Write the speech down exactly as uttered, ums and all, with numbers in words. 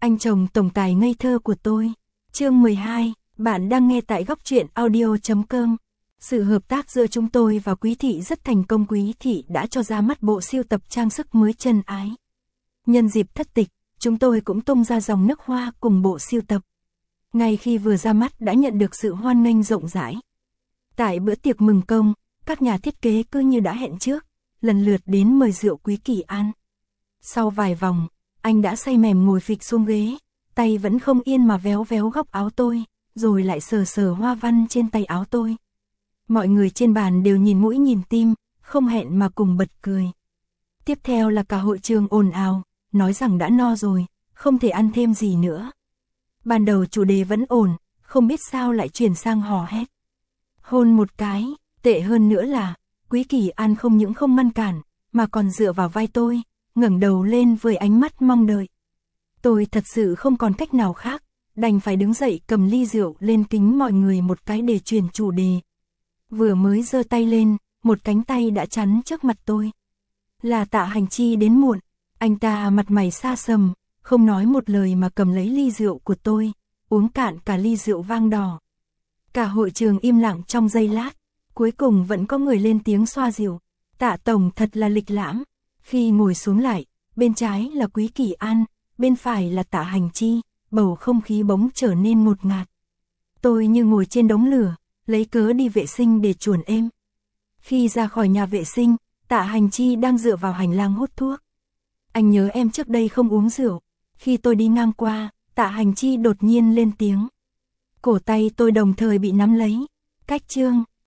anh chồng tổng tài ngây thơ của tôi. Chương mười hai, bạn đang nghe tại góc truyện audio chấm com. Sự hợp tác giữa chúng tôi và Quý Thị rất thành công. Quý Thị đã cho ra mắt bộ sưu tập trang sức mới chân ái. Nhân dịp thất tịch, chúng tôi cũng tung ra dòng nước hoa cùng bộ sưu tập. Ngay khi vừa ra mắt đã nhận được sự hoan nghênh rộng rãi. Tại bữa tiệc mừng công, các nhà thiết kế cứ như đã hẹn trước, lần lượt đến mời rượu Quý Kỳ An. Sau vài vòng, anh đã say mềm ngồi phịch xuống ghế, tay vẫn không yên mà véo véo góc áo tôi, rồi lại sờ sờ hoa văn trên tay áo tôi. Mọi người trên bàn đều nhìn mũi nhìn tim, không hẹn mà cùng bật cười. Tiếp theo là cả hội trường ồn ào, nói rằng đã no rồi, không thể ăn thêm gì nữa. Ban đầu chủ đề vẫn ổn, không biết sao lại chuyển sang hò hét. Hôn một cái, tệ hơn nữa là, Quý Kỳ An không những không ngăn cản, mà còn dựa vào vai tôi, ngẩng đầu lên với ánh mắt mong đợi. Tôi thật sự không còn cách nào khác, đành phải đứng dậy cầm ly rượu lên kính mọi người một cái để chuyển chủ đề. Vừa mới giơ tay lên, một cánh tay đã chắn trước mặt tôi. Là Tạ Hành Chi đến muộn, anh ta mặt mày xa sầm, không nói một lời mà cầm lấy ly rượu của tôi, uống cạn cả ly rượu vang đỏ. Cả hội trường im lặng trong giây lát, cuối cùng vẫn có người lên tiếng xoa dịu. Tạ tổng thật là lịch lãm. Khi ngồi xuống lại, bên trái là Quý Kỳ An, bên phải là Tạ Hành Chi, bầu không khí bỗng trở nên ngột ngạt. Tôi như ngồi trên đống lửa, lấy cớ đi vệ sinh để chuồn êm. Khi ra khỏi nhà vệ sinh, Tạ Hành Chi đang dựa vào hành lang hút thuốc. Anh nhớ em trước đây không uống rượu. Khi tôi đi ngang qua, Tạ Hành Chi đột nhiên lên tiếng. Cổ tay tôi đồng thời bị nắm lấy. Cách chương,